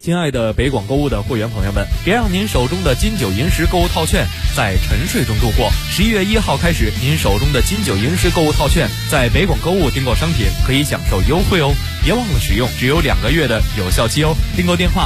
亲爱的北广购物的会员朋友们，别让您手中的金九银十购物套券在沉睡中度过。11月1号开始，您手中的金九银十购物套券在北广购物订购商品可以享受优惠哦，别忘了使用，只有2个月的有效期哦。订购电话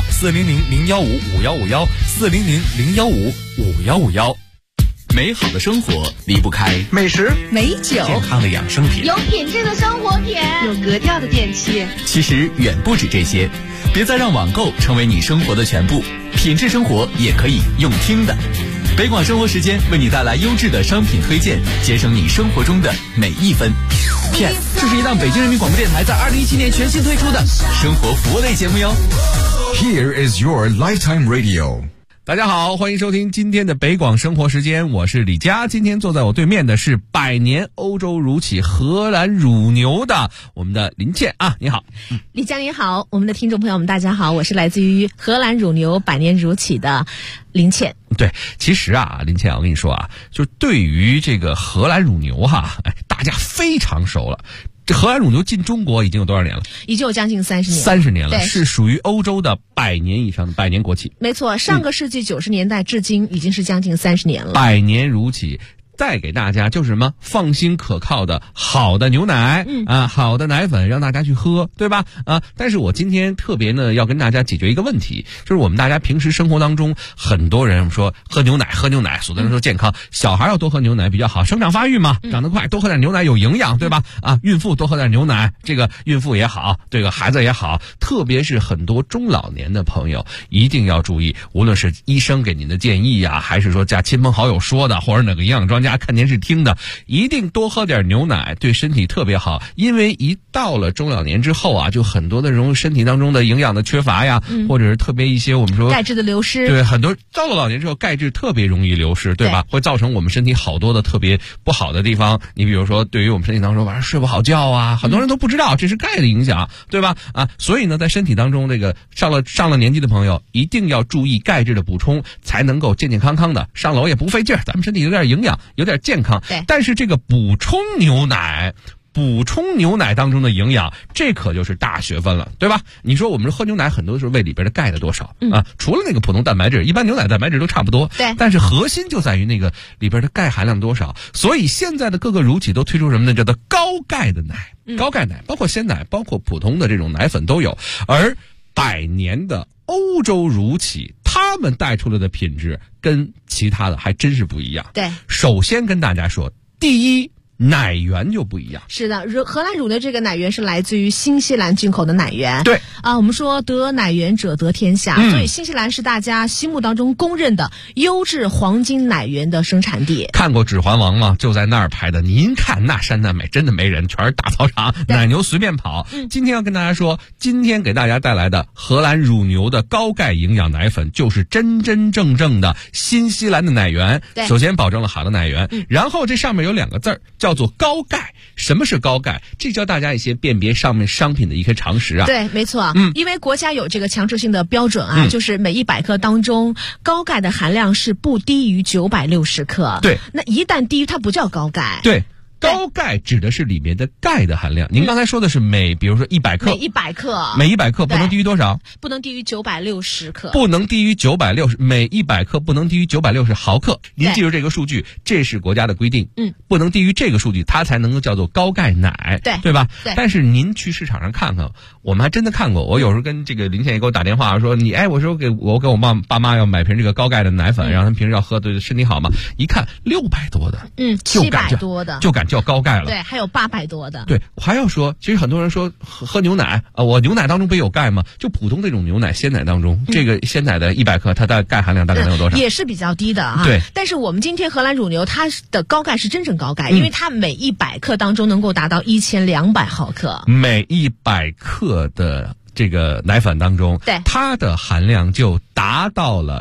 400-015-5151，400-015-5151。美好的生活离不开美食、 美酒、 健康的养生品， 有品质的生活品， 有格调的电器。 其实远不止这些，别再让网购成为你生活的全部，品质生活也可以用听的。北广生活时间为你带来优质的商品推荐，节省你生活中的每一分。片，这是一档北京人民广播电台在2017年全新推出的生活服务类节目哟。 Here is your lifetime radio。 大家好，欢迎收听今天的北广生活时间，我是李佳。今天坐在我对面的是百年欧洲乳企荷兰乳牛的我们的林倩啊，你好。 李佳你好，我们的听众朋友们大家好，我是来自于荷兰乳牛百年乳企的林倩。 对，其实啊，林倩，我跟你说啊，就对于这个荷兰乳牛哈，大家非常熟了。这荷兰乳牛进中国已经有多少年了？ 已经有将近30年。 30年了， 对， 是属于欧洲的100年以上的百年国企。 没错，上个世纪90年代至今已经是将近30年了。 百年乳企。带给大家就是什么放心可靠的好的牛奶，好的奶粉让大家去喝，对吧？但是我今天特别呢要跟大家解决一个问题，就是我们大家平时生活当中很多人说喝牛奶，所有的人说健康，小孩要多喝牛奶比较好，生长发育嘛，长得快，多喝点牛奶有营养，对吧？孕妇多喝点牛奶，这个孕妇也好，这个孩子也好，特别是很多中老年的朋友一定要注意，无论是医生给您的建议呀，还是说家亲朋好友说的，或者哪个营养专家看电视听的，一定多喝点牛奶，对身体特别好。因为一到了中老年之后啊，就很多的这种身体当中的营养的缺乏呀，或者是特别一些我们说钙质的流失， 对，很多到了老年之后钙质特别容易流失，对吧？会造成我们身体好多的特别不好的地方。你比如说对于我们身体当中晚上睡不好觉啊，很多人都不知道这是钙的影响，对吧？所以呢在身体当中这个上了年纪的朋友一定要注意钙质的补充，才能够健健康康的上楼也不费劲儿，咱们身体有点营养，有点健康。 对，但是这个补充牛奶当中的营养，这可就是大学问了，对吧？你说我们喝牛奶很多时候喂里边的钙的多少除了那个普通蛋白质，一般牛奶蛋白质都差不多， 对， 但是核心就在于那个里边的钙含量多少。所以现在的各个乳企都推出什么呢？叫做高钙的奶，高钙奶，包括鲜奶，包括普通的这种奶粉都有。而百年的欧洲乳企，他们带出来的品质跟其他的还真是不一样。 对， 首先跟大家说，第一，奶源就不一样。 是的，荷兰乳的这个奶源是来自于新西兰进口的奶源。 对我们说得奶源者得天下，所以新西兰是大家心目当中公认的优质黄金奶源的生产地。 看过《指环王》吗？就在那儿拍的。您看那山那美，真的没人，全是大操场，奶牛随便跑。今天要跟大家说，今天给大家带来的荷兰乳牛的高钙营养奶粉，就是真真正正的新西兰的奶源。首先保证了好的奶源，然后这上面有2个字儿，叫做高钙。什么是高钙？这教大家一些辨别上面商品的一些常识啊。 对，没错。因为国家有这个强制性的标准就是每100克当中高钙的含量是不低于960克。 对， 那一旦低于它不叫高钙。 对，高钙指的是里面的钙的含量。您刚才说的是比如说100克，每100克不能低于多少？ 不能低于960克。 不能低于960，每100克不能低于960毫克。您记住这个数据，这是国家的规定。不能低于这个数据，它才能够叫做高钙奶，对吧？对。但是您去市场上看看，我们还真的看过。我有时候跟这个林倩也给我打电话说，我说给我爸妈要买瓶这个高钙的奶粉，让他们平时要喝，对身体好嘛。一看600多的 ，700多的， 就敢叫高钙了。 对，还有800多的。 对，我还要说，其实很多人说喝牛奶我牛奶当中不有钙吗？就普通这种牛奶鲜奶当中，这个鲜奶的100克，它的钙含量大概能有多少？ 也是比较低的对。 但是我们今天荷兰乳牛它的高钙是真正高钙，因为它每100克当中能够达到1200毫克。 每100克的这个奶粉当中，它的含量就达到了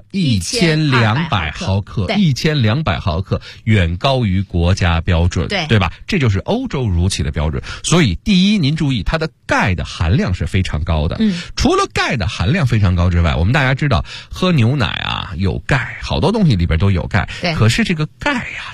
1200毫克，1200毫克远高于国家标准，对吧？这就是欧洲乳企的标准。所以第一，您注意它的钙的含量是非常高的。除了钙的含量非常高之外，我们大家知道喝牛奶有钙，好多东西里边都有钙。可是这个钙是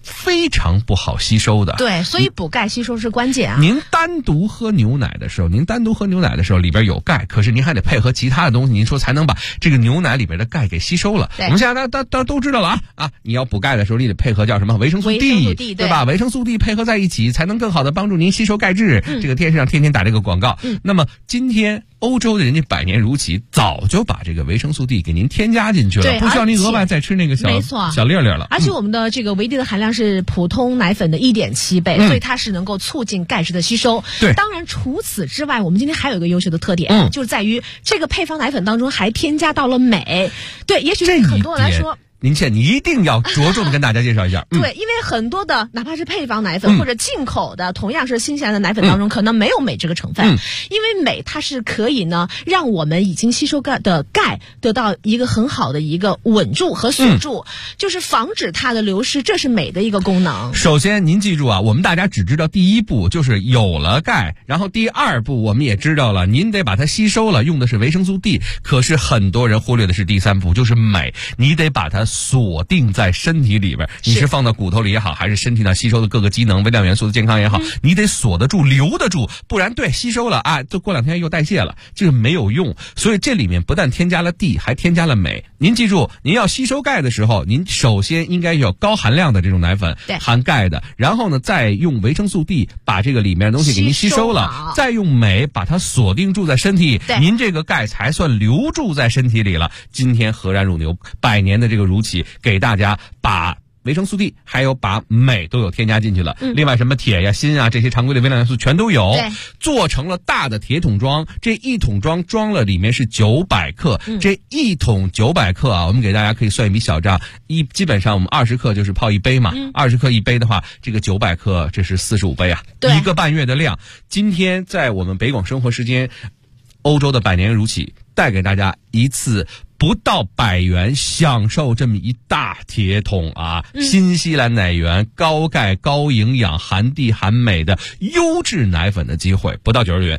非常不好吸收的。 对，所以补钙吸收是关键啊。 您单独喝牛奶的时候，里边有钙，可是您还得配合其他的东西，您说才能把这个牛奶里边的钙给吸收了。我们现在大家都知道了啊，你要补钙的时候，你得配合叫什么维生素 D， 对吧？维生素 D 配合在一起，才能更好的帮助您吸收钙质。这个电视上天天打这个广告。那么今天欧洲的人家百年如期，早就把这个维生素 D 给您添加进去了，不需要您额外再吃那个小粒粒了。 而且我们的这个维 D 的含量是普通奶粉的1.7倍，所以它是能够促进钙质的吸收。 对， 当然除此之外，我们今天还有一个优秀的特点，就是在于这个配方奶粉当中还添加到了镁。对，也许对很多人来说。 您一定要着重的跟大家介绍一下。 对，因为很多的哪怕是配方奶粉或者进口的同样是新鲜的奶粉当中，可能没有镁这个成分。因为镁它是可以呢让我们已经吸收的钙得到一个很好的一个稳住和锁住，就是防止它的流失，这是镁的一个功能。 首先您记住啊，我们大家只知道第一步就是有了钙，然后第二步我们也知道了，您得把它吸收了，用的是维生素 D。可是很多人忽略的是第三步，就是镁，你得把它锁定在身体里边，你是放到骨头里也好，还是身体上吸收的各个机能、微量元素的健康也好，你得锁得住、留得住，不然吸收了啊，就过2天又代谢了，这个没有用。所以这里面不但添加了 D， 还添加了镁。您记住，您要吸收钙的时候，您首先应该有高含量的这种奶粉，含钙的，然后呢，再用维生素 D 把这个里面的东西给您吸收了，再用镁把它锁定住在身体，您这个钙才算留住在身体里了。今天荷兰乳牛100年的这个如期，给大家把维生素 D 还有把镁都有添加进去了，另外什么铁呀、锌啊这些常规的微量元素全都有，做成了大的铁桶装，这一桶装装了里面是900克，这一桶900克啊，我们给大家可以算一笔小账，基本上我们20克就是泡一杯嘛，20克一杯的话，这个900克这是45杯啊，1个半月的量。今天在我们北广生活时间欧洲的100年如期，带给大家一次不到100元享受这么一大铁桶啊，新西兰奶源、高钙、高营养、含 D 含镁的优质奶粉的机会，不到90元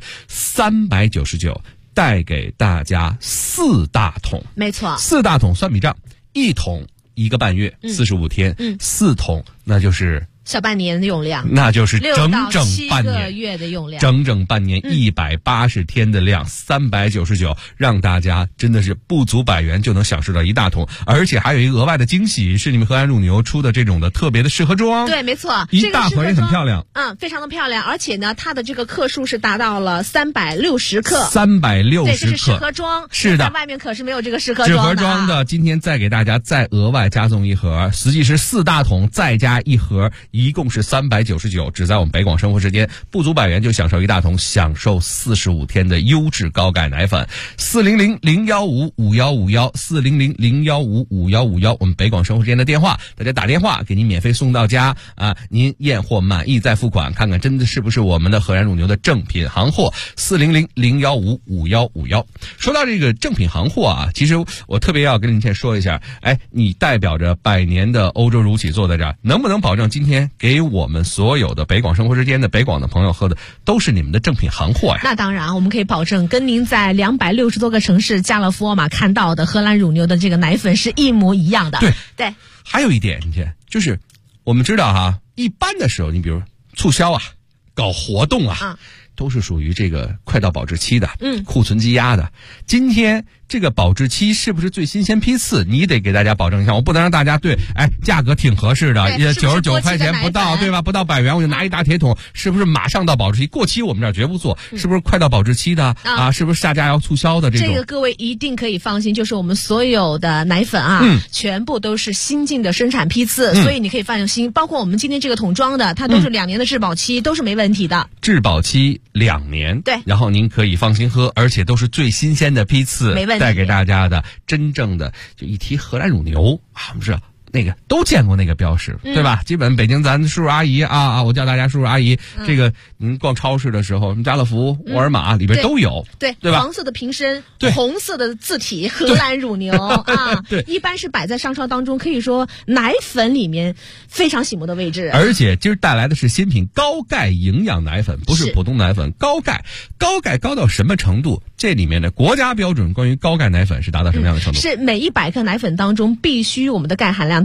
，399，带给大家4大桶。没错，4大桶算笔账，1桶1个半月，45天，4桶那就是小半年的用量， 那就是整整半年， 6到7个月的用量， 整整半年180天的量，399，让大家真的是不足100元就能享受到一大桶，而且还有一个额外的惊喜，是你们荷兰乳牛出的这种的特别的试喝装。 对，没错， 一大盒也很漂亮， 非常的漂亮，而且呢，它的这个克数是达到了360克 ，360克， 对，这是试喝装， 是的， 在外面可是没有这个试喝装的。试喝装的，今天再给大家再额外加送一盒，实际是4大桶再加一盒。一共是399，只在我们北广生活时间，不足100元就享受一大桶，享受45天的优质高钙奶粉。400-015-5151，400-015-5151，我们北广生活时间的电话，大家打电话给您免费送到家啊！您验货满意再付款，看看真的是不是我们的荷兰乳牛的正品行货。400-015-5151。说到这个正品行货啊，其实我特别要跟您先说一下，你代表着100年的欧洲乳企坐在这儿，能不能保证今天给我们所有的北广生活时间的北广的朋友喝的都是你们的正品行货呀？ 那当然，我们可以保证跟您在260多个城市家乐福、沃尔玛看到的荷兰乳牛的这个奶粉是一模一样的。对， 还有一点，你看，就是我们知道哈，一般的时候，你比如促销啊，搞活动啊，都是属于这个快到保质期的，库存积压的。今天这个保质期是不是最新鲜批次？你得给大家保证一下，我不能让大家价格挺合适的，也99块钱不到，对吧？不到100元我就拿一大铁桶，是不是马上到保质期？过期我们这儿绝不做，是不是快到保质期的啊？是不是下架要促销的这种？ 这个各位一定可以放心，就是我们所有的奶粉啊，全部都是新进的生产批次，所以你可以放心。包括我们今天这个桶装的，它都是2年的质保期，都是没问题的。 质保期2年，对，然后您可以放心喝，而且都是最新鲜的批次， 没问题。 带给大家的真正的，就一提荷兰乳牛啊，我们知道那个都见过那个标识，对吧？基本北京咱叔叔阿姨我叫大家叔叔阿姨，这个您逛超市的时候，家乐福、沃尔玛里边都有，对吧？ 黄色的瓶身，红色的字体，荷兰乳牛啊，对，一般是摆在商超当中，可以说奶粉里面非常醒目的位置。 而且今儿带来的是新品高钙营养奶粉，不是普通奶粉，高钙高到什么程度？这里面的国家标准关于高钙奶粉是达到什么样的程度？ 是每100克奶粉当中必须我们的钙含量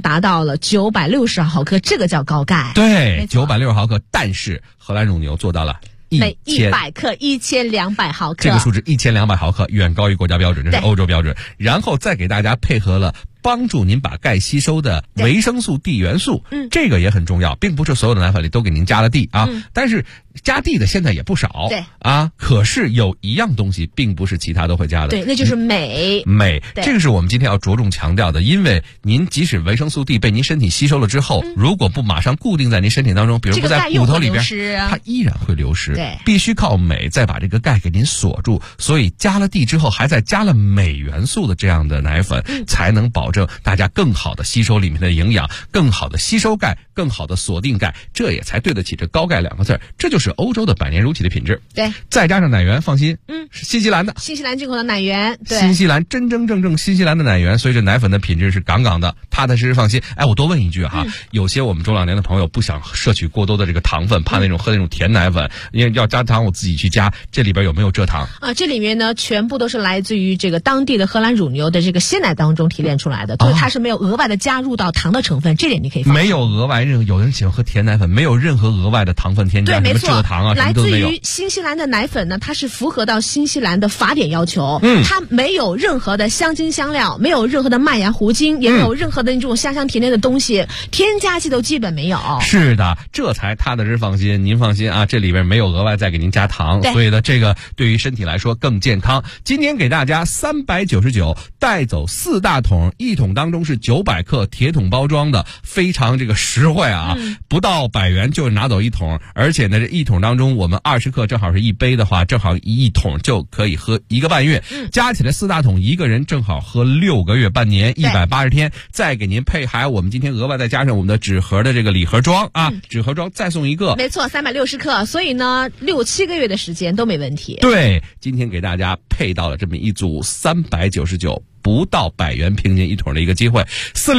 达到了960毫克，这个叫高钙。 对，960毫克，但是荷兰乳牛做到了每100克1200毫克， 这个数值1200毫克远高于国家标准，这是欧洲标准。然后再给大家配合了帮助您把钙吸收的维生素 D 元素，这个也很重要，并不是所有的奶粉里都给您加了 D 啊，但是加 D 的现在也不少， 对啊，可是有一样东西并不是其他都会加的， 对，那就是镁。 这个是我们今天要着重强调的，因为您即使维生素 D 被您身体吸收了之后，如果不马上固定在您身体当中，比如不在骨头里边，它依然会流失， 对， 必须靠镁再把这个钙给您锁住，所以加了 D 之后，还再加了镁元素的这样的奶粉，才能保证大家更好的吸收里面的营养，更好的吸收钙，更好的锁定钙，这也才对得起这高钙2个字。这就是欧洲的百年乳企的品质。 对， 再加上奶源，放心，是新西兰的， 新西兰进口的奶源，对， 新西兰真正新西兰的奶源，所以这奶粉的品质是杠杠的，踏踏实实放心。哎，我多问一句哈，有些我们中老年的朋友不想摄取过多的这个糖分，怕喝那种甜奶粉，因为要加糖我自己去加，这里边有没有蔗糖啊？这里面呢全部都是来自于这个当地的荷兰乳牛的这个鲜奶当中提炼出来的，所以它是没有额外的加入到糖的成分，这点你可以放心。 没有额外有人喜欢喝甜奶粉，没有任何额外的糖分添加， 对，没错， 什么蔗糖啊，什么都没有。 来自于新西兰的奶粉呢，它是符合到新西兰的法典要求，它没有任何的香精香料，没有任何的麦芽糊精，也没有任何的那种香甜的东西，添加剂都基本没有。 是的，这才踏踏实实放心。您放心啊，这里边没有额外再给您加糖，所以呢，这个对于身体来说更健康。今天给大家399带走4大桶，一桶当中是900克铁桶包装的，非常这个实惠啊，不到100元就拿走一桶，而且呢，这一桶当中我们20克正好是1杯的话，正好一桶就可以喝1个半月，加起来4大桶一个人正好喝6个月半年，180天，再给您配还我们今天额外再加上我们的纸盒的这个礼盒装啊，纸盒装再送一个， 没错，360克，所以呢6-7个月的时间都没问题。 对，今天给大家配到了这么一组399。不到100元平均一桶的一个机会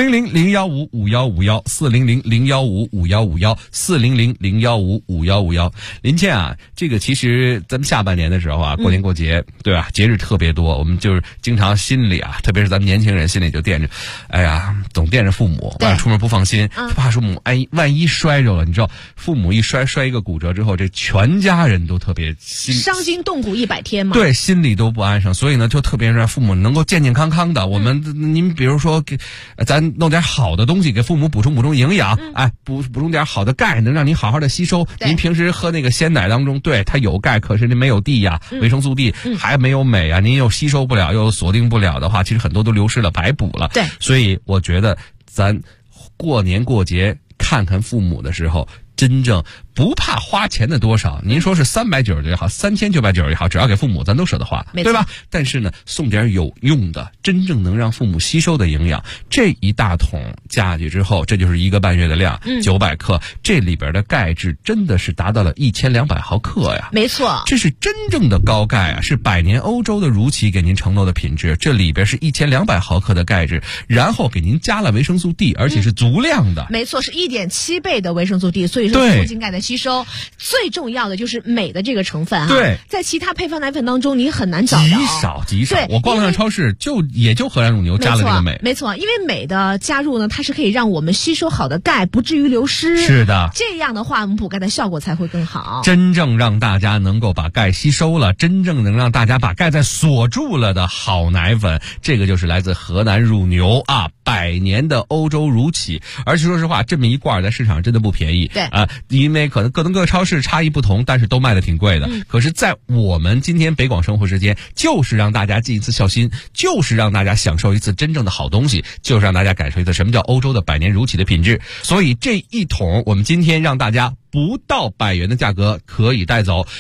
，400-015-5151，400-015-5151，400-015-5151。林倩啊，这个其实咱们下半年的时候啊，过年过节，对吧？节日特别多，我们就是经常心里啊，特别是咱们年轻人心里就惦着，哎呀，总惦着父母，晚上出门不放心，怕父母万一摔着了，你知道，父母一摔一个骨折之后，这全家人都特别伤筋动骨100天嘛， 对，心里都不安生，所以呢，就特别让父母能够健健康康的。我们您比如说咱弄点好的东西给父母补充营养，补充点好的钙，能让您好好的吸收。您平时喝那个鲜奶当中，对它有钙，可是您没有 D 呀，维生素 D 还没有镁啊，您又吸收不了，又锁定不了的话，其实很多都流失了，白补了。 对， 所以我觉得咱过年过节看看父母的时候，真正不怕花钱的多少，您说是390也好，3990也好，只要给父母咱都舍得花，对吧？但是呢，送点有用的，真正能让父母吸收的营养，这一大桶加下去之后，这就是1个半月的量，900克，这里边的钙质真的是达到了1200毫克呀， 没错， 这是真正的高钙啊，是百年欧洲的乳企给您承诺的品质，这里边是1200毫克的钙质，然后给您加了维生素 D， 而且是足量的， 没错，是1.7倍的维生素 D， 所以说促进钙的吸收。最重要的就是镁的这个成分对， 在其他配方奶粉当中你很难找到， 极少。我逛了趟超市，也就荷兰乳牛加了这个镁， 没错，因为镁的加入呢，它是可以让我们吸收好的钙不至于流失。 是的， 这样的话，我们补钙的效果才会更好。 真正让大家能够把钙吸收了，真正能让大家把钙再锁住了的好奶粉，这个就是来自荷兰乳牛啊，100年的欧洲乳企。而且说实话，这么一罐在市场真的不便宜。 对因为可能各超市差异不同，但是都卖的挺贵的。可是在我们今天北广生活时间，就是让大家尽一次孝心，就是让大家享受一次真正的好东西，就是让大家感受一次什么叫欧洲的百年乳企的品质。所以这一桶我们今天让大家不到100元的价格可以带走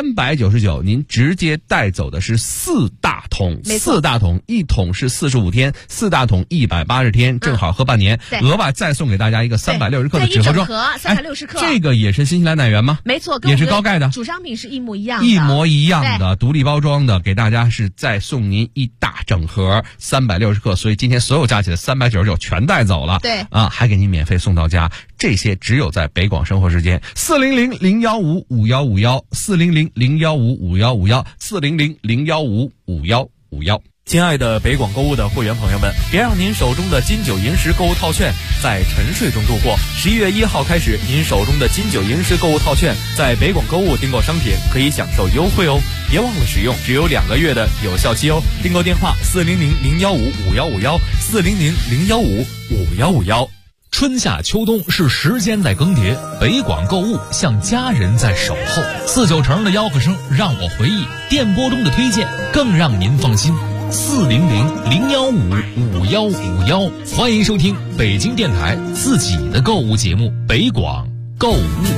，399，您直接带走的是4大桶，4大桶，一桶是45天，4大桶180天，正好喝半年。额外再送给大家一个360克的纸盒装 ，360克， 这个也是新西兰奶源吗？ 没错， 也是高钙的， 主商品是一模一样的，独立包装的，给大家是再送您一大整盒360克，所以今天所有加起来399全带走了。 对啊，还给您免费送到家。这些只有在北广生活时间，400-015-5151，400-015-5151，400-015-5151。 亲爱的北广购物的会员朋友们，别让您手中的金九银十购物套券在沉睡中度过。11月1号开始，您手中的金九银十购物套券在北广购物订购商品可以享受优惠哦，别忘了使用，只有2个月的有效期哦。订购电话400-015-5151，400-015-5151。 春夏秋冬是时间在更迭，北广购物像家人在守候。49成的吆喝声让我回忆，电波中的推荐更让您放心。400-015-5151，欢迎收听北京电台自己的购物节目《北广购物》。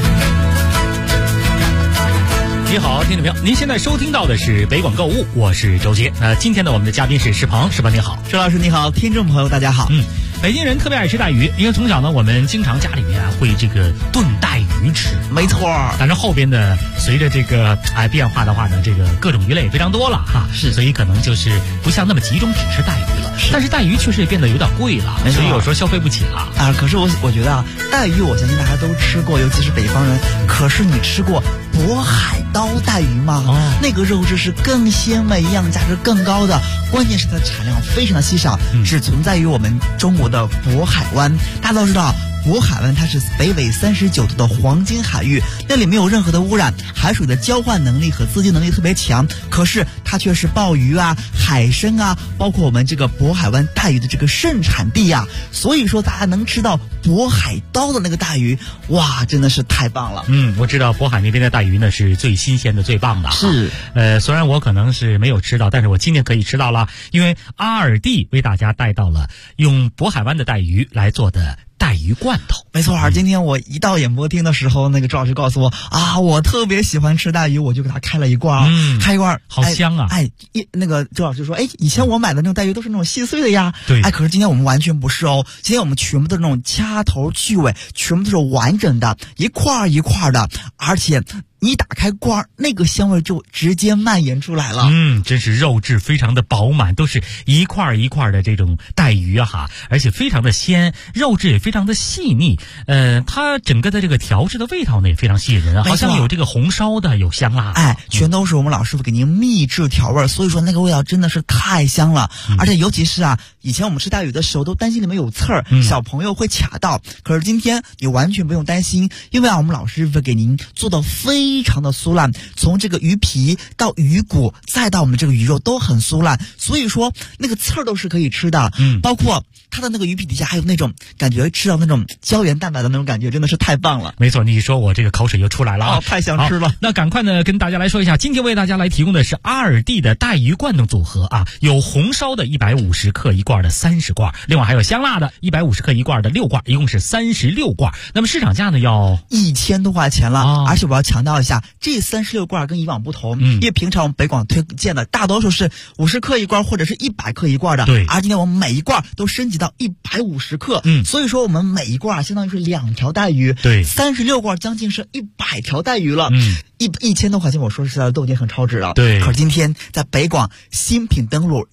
你好，听众朋友，您现在收听到的是北广购物，我是周杰。今天呢，我们的嘉宾是石鹏，石鹏你好。 周老师你好，听众朋友大家好。 北京人特别爱吃带鱼，因为从小呢，我们经常家里面会这个炖带鱼吃。 没错， 但是后边呢，随着这个变化的话呢，这个各种鱼类也非常多了哈， 是， 所以可能就是不像那么集中只吃带鱼了。但是带鱼确实也变得有点贵了，所以有时候消费不起了啊。可是我觉得带鱼我相信大家都吃过，尤其是北方人。可是你吃过渤海刀带鱼吗？那个肉质是更鲜美，营养价值更高的，关键是它的产量非常的稀少，只存在于我们中国的渤海湾。大家都知道渤海湾它是北纬39度的黄金海域，那里没有任何的污染，海水的交换能力和资金能力特别强，可是它却是鲍鱼啊、海参啊，包括我们这个渤海湾带鱼的这个盛产地啊。所以说大家能吃到渤海刀的那个带鱼，哇，真的是太棒了。 我知道渤海那边的带鱼呢是最新鲜的、最棒的。 是， 虽然我可能是没有吃到，但是我今天可以吃到了，因为阿尔蒂为大家带到了用渤海湾的带鱼来做的带鱼罐头。 没错，今天我一到演播厅的时候，那个周老师告诉我啊，我特别喜欢吃带鱼，我就给他开了一罐，开一罐， 好香啊！ 那个周老师说，以前我买的那种带鱼都是那种细碎的呀， 对， 可是今天我们完全不是哦，今天我们全部都是那种掐头去尾，全部都是完整的，一块一块的，而且你打开罐，那个香味就直接蔓延出来了。 真是肉质非常的饱满，都是一块一块的这种带鱼啊，而且非常的鲜，肉质也非常的细腻。它整个的这个调制的味道呢也非常吸引人，好像有这个红烧的，有香辣的， 全都是我们老师傅给您秘制调味，所以说那个味道真的是太香了。而且尤其是以前我们吃带鱼的时候都担心里面有刺儿，小朋友会卡到，可是今天你完全不用担心，因为我们老师傅给您做到非常的酥烂，从这个鱼皮到鱼骨再到我们这个鱼肉都很酥烂，所以说那个刺儿都是可以吃的。包括它的那个鱼皮底下还有那种感觉，吃到那种胶原蛋白的那种感觉，真的是太棒了。 没错，你说我这个口水又出来了太想吃了。 那赶快呢跟大家来说一下，今天为大家来提供的是阿尔蒂的带鱼罐头组合有红烧的150克一罐的30罐，另外还有香辣的150克一罐的6罐，一共是36罐。那么市场价呢要 1000多块钱了，而且我要强调一下，这36罐跟以往不同，因为平常我们北广推荐的大多数是50克一罐或者是100克一罐的， 对， 而今天我们每一罐都升级到150克，所以说我们每一罐相当于是2条带鱼， 对 ，36罐将近是100条带鱼了，1000多块钱，我说实在的都已经很超值了， 对。 可是今天在北广新品登录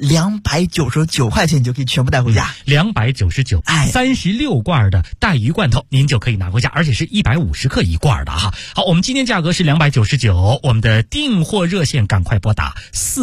299块钱，你就可以全部带回家 ，299，36罐的带鱼罐头您就可以拿回家，而且是150克一罐的哈。好，我们今天价格是299，我们的订货热线赶快拨打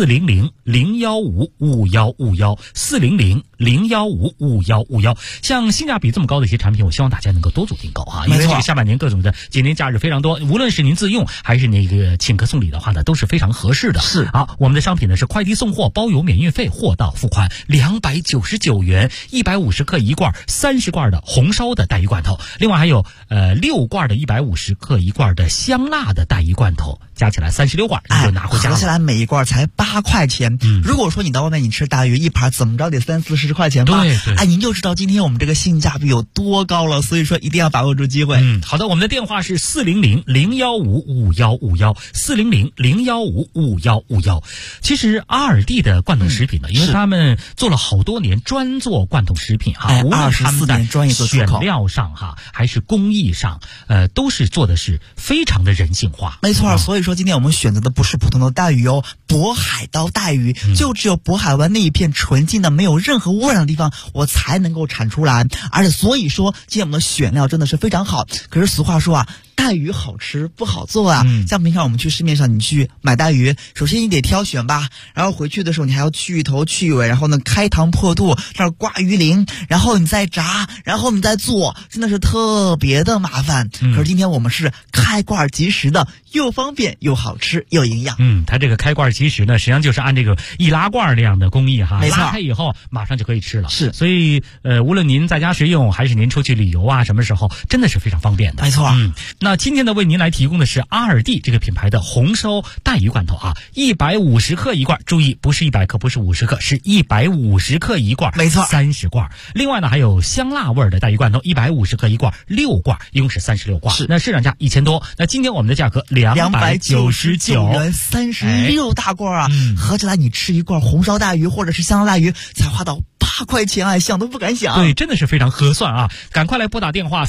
400-015-5151，400-015-5151。像性价比这么高的一些产品，我希望大家能够多组订购因为这个下半年各种的节年假日非常多，无论是您自用还是那个请客送礼的话呢，都是非常合适的。 是好，我们的商品呢是快递送货包邮免运费，货到付款，299元，150克一罐，30罐的红烧的带鱼罐头，另外还有6罐的150克一罐的香辣的带鱼罐头，加起来36罐，你就拿回家了。 合起来每一罐才8块钱。如果说你到外面你吃带鱼一盘怎么着得30-40块钱吧？ 对， 您就知道今天我们这个性价比有多高了。所以说一定要把握住机会。 好的，我们的电话是400-015-5151，400-015-5151。其实阿尔蒂的罐头食品呢，因为他们做了好多年专做罐头食品无论他们在选料上还是工艺上，都是做的是非常的人性化。 没错，所以说今天我们选择的不是普通的带鱼渤海刀带鱼，就只有渤海湾那一片纯净的没有任何污染的地方我才能够产出来，而且所以说今天我们的选料真的是非常好。可是俗话说带鱼好吃不好做啊。像平常我们去市面上，你去买带鱼，首先你得挑选吧，然后回去的时候你还要去头去尾，然后呢开膛破肚，那刮鱼鳞，然后你再炸，然后你再做，真的是特别的麻烦。可是今天我们是开罐即食的，又方便又好吃又营养。 它这个开罐即食呢，实际上就是按这个易拉罐这样的工艺哈， 没错， 拉开以后马上就可以吃了。 是， 所以无论您在家食用还是您出去旅游啊，什么时候真的是非常方便的。 没错。 那今天呢，为您来提供的是阿尔蒂这个品牌的红烧带鱼罐头啊，150克一罐，注意不是100克，不是50克，是150克一罐， 没错 ，30罐。另外呢，还有香辣味的带鱼罐头，150克一罐，6罐，一共是36罐。 是， 那市场价1000多，那今天我们的价格299元 ，36大罐啊，合起来你吃一罐红烧带鱼或者是香辣带鱼才花到8块钱啊，想都不敢想。 对，真的是非常合算啊！赶快来拨打电话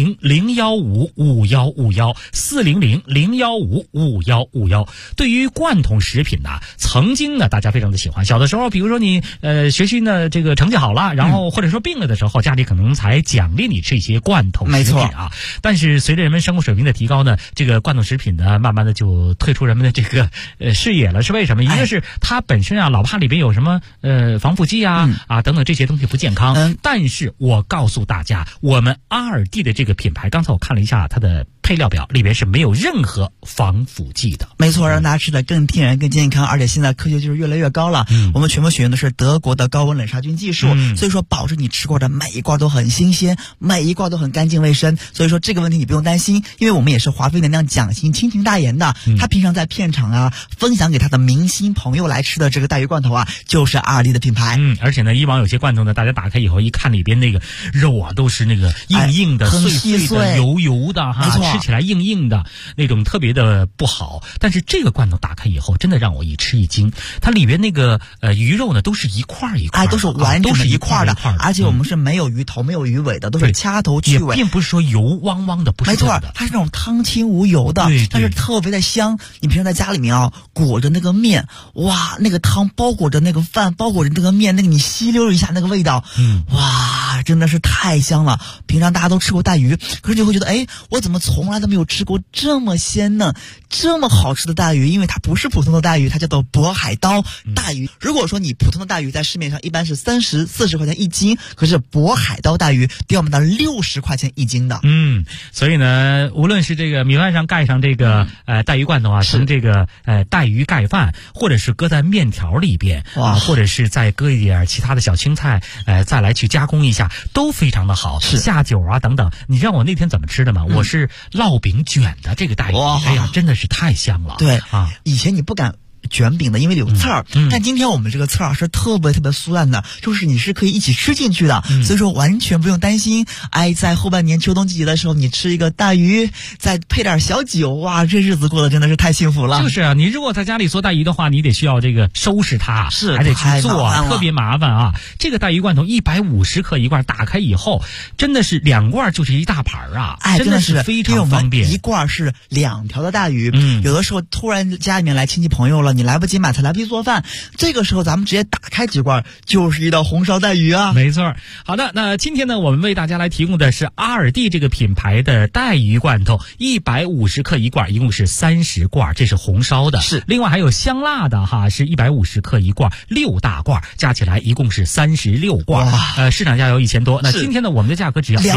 400-015-5151，400-015-5151。对于罐头食品呢，曾经呢大家非常的喜欢。小的时候，比如说你学习呢这个成绩好了，然后或者说病了的时候，家里可能才奖励你吃一些罐头食品啊。但是随着人们生活水平的提高呢，这个罐头食品呢，慢慢的就退出人们的这个视野了。是为什么？一个是它本身啊，老怕里边有什么防腐剂啊等等这些东西不健康。但是我告诉大家，我们阿尔蒂的这个品牌，刚才我看了一下它的配料表，里边是没有任何防腐剂的。 没错，让大家吃的更天然更健康，而且现在科学技术越来越高了。我们全部选用的是德国的高温冷杀菌技术，所以说保证你吃过的每一罐都很新鲜，每一罐都很干净卫生。所以说这个问题你不用担心，因为我们也是华妃能量奖星亲情代言的，他平常在片场啊分享给他的明星朋友来吃的这个带鱼罐头啊，就是阿尔蒂的品牌。 而且呢，以往有些罐头呢，大家打开以后一看里边那个肉啊，都是那个硬硬的、碎碎的、油油的哈，吃起来硬硬的那种，特别的不好。但是这个罐头打开以后，真的让我一吃一惊，它里边那个鱼肉呢，都是一块一块， 都是完整的一块的，而且我们是没有鱼头、没有鱼尾的，都是掐头去尾， 也并不是说油汪汪的，不是这样的。 没错，它是那种汤清无油的，但是特别的香。你平常在家里面啊，裹着那个面，哇，那个汤包裹着那个饭，包裹着那个面，那个你吸溜一下那个味道，哇，真的是太香了。平常大家都吃过带鱼，可是你会觉得，我怎么从来都没有吃过这么鲜嫩、这么好吃的带鱼？因为它不是普通的带鱼，它叫做渤海刀带鱼。如果说你普通的带鱼在市面上一般是30、40块钱一斤，可是渤海刀带鱼都要卖到60块钱一斤的。 所以呢，无论是这个米饭上盖上这个带鱼罐头啊，成这个带鱼盖饭，或者是搁在面条里边或者是再搁一点其他的小青菜，再来去加工一下，都非常的好。下酒啊等等，你知道我那天怎么吃的吗？我是烙饼卷的这个带鱼，哎呀，真的是太香了。 对啊，以前你不敢卷饼的，因为有刺儿，但今天我们这个刺儿是特别特别酥烂的，就是你是可以一起吃进去的，所以说完全不用担心。在后半年秋冬季节的时候，你吃一个带鱼，再配点小酒，哇，这日子过得真的是太幸福了。 就是啊，你如果在家里做带鱼的话，你得需要这个收拾它，还得去做，特别麻烦啊。这个带鱼罐头150克一罐，打开以后真的是2罐就是一大盘啊，真的是非常方便。 一罐是2条的带鱼，有的时候突然家里面来亲戚朋友了，你来不及买菜，来不及做饭，这个时候咱们直接打开几罐，就是一道红烧带鱼啊。 没错。好的，那今天呢，我们为大家来提供的是阿尔蒂这个品牌的带鱼罐头，150克一罐，一共是30罐，这是红烧的。 是。 另外还有香辣的哈，是150克一罐，6大罐，加起来一共是36罐。市场价有1000多。那今天呢，我们的价格只要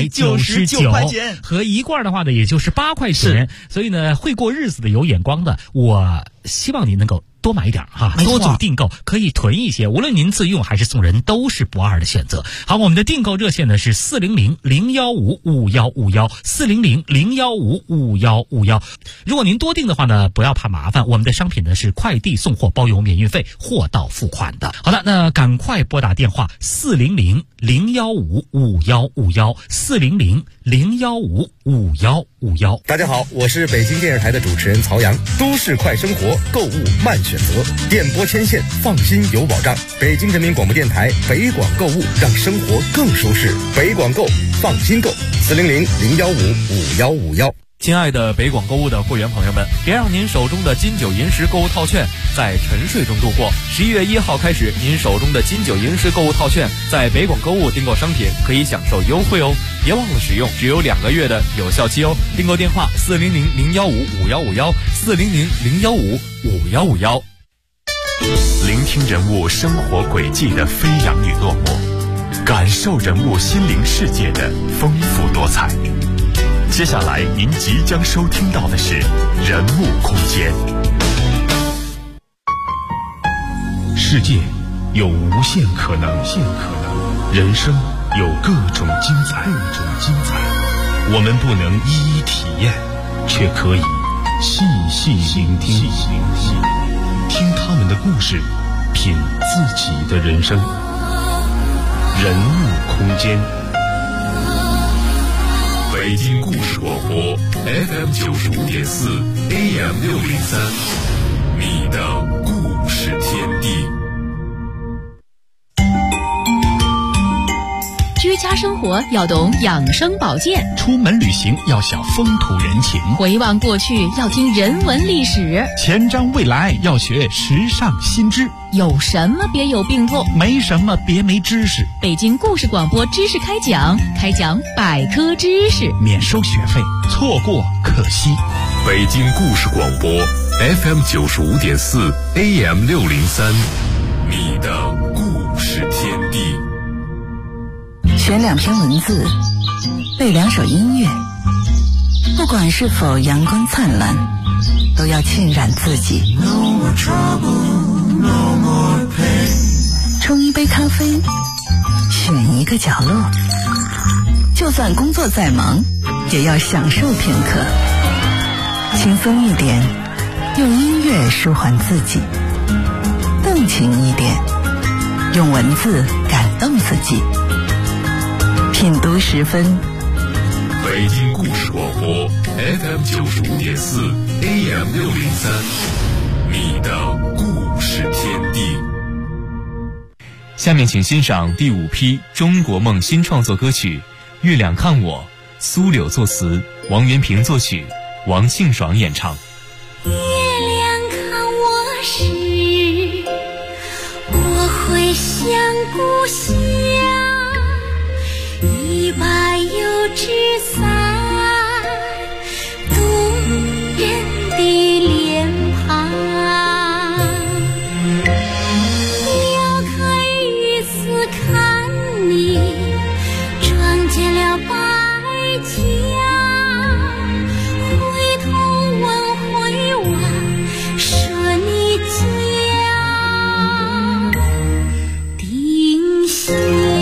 299 块钱， 和一罐的话呢，也就是8块钱。所以呢，会过日子的、有眼光的，我希望你能够多买一点哈，多组订购，可以囤一些，无论您自用还是送人，都是不二的选择。好，我们的订购热线呢是400-015-5151，400-015-5151。如果您多订的话呢，不要怕麻烦，我们的商品呢是快递送货包邮免运费，货到付款的。好的，那赶快拨打电话400-015-5151，400-015-5151。 大家好，我是北京电视台的主持人曹阳。都市快生活，购物慢选择，电波牵线，放心有保障。北京人民广播电台北广购物，让生活更舒适。北广购，放心购，400-015-5151。 亲爱的北广购物的会员朋友们，别让您手中的金九银十购物套券在沉睡中度过。11月1号开始，您手中的金九银十购物套券在北广购物订购商品可以享受优惠哦，别忘了使用，只有2个月的有效期哦。订购电话400-015-5151，400-015-5151。 聆听人物生活轨迹的飞扬与落寞，感受人物心灵世界的丰富多彩。接下来您即将收听到的是人物空间。世界有无限可能，人生有各种精彩。我们不能一一体验，却可以细细聆听，听他们的故事，品自己的人生。人物空间。北京故事广播 FM 95.4 AM 603，你的故事天地。 居家生活要懂养生保健， 出门旅行要晓风土人情， 回望过去要听人文历史， 前瞻未来要学时尚新知。 有什么别有病痛， 没什么别没知识。 北京故事广播知识开讲百科知识， 免收学费，错过可惜。 北京故事广播 FM 95.4 AM 603，你的故事天地。 选2篇文字，背2首音乐，不管是否阳光灿烂，都要浸染自己。冲一杯咖啡，选一个角落，就算工作再忙，也要享受片刻。轻松一点，用音乐舒缓自己；动情一点，用文字感动自己。品读10分。 北京故事广播 FM 95.4 AM 603，你的故事天地。 下面请欣赏第5批中国梦新创作歌曲《月亮看我》，苏柳作词，王元平作曲，王庆爽演唱。 月亮看我时，我会想故乡，一把油纸伞，动人的脸庞。撩开雨丝看你，撞见了白墙，回头问回望，说你家丁香。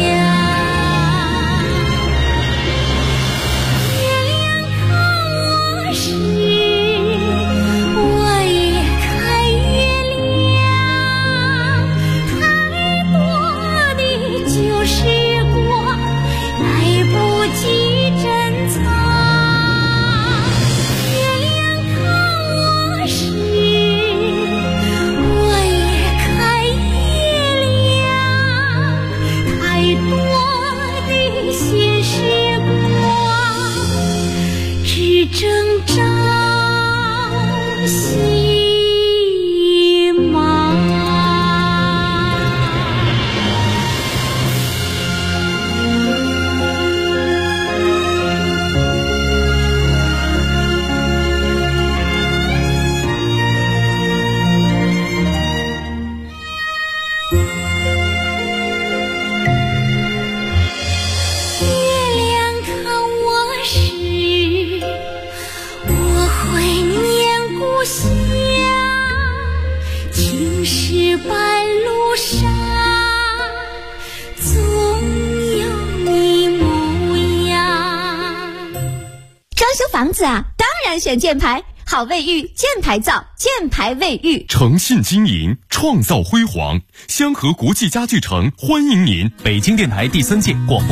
房子啊，当然选箭牌，好卫浴，箭牌造，箭牌卫浴， 诚信经营，创造辉煌。香河国际家具城欢迎您。 北京电台第3届广播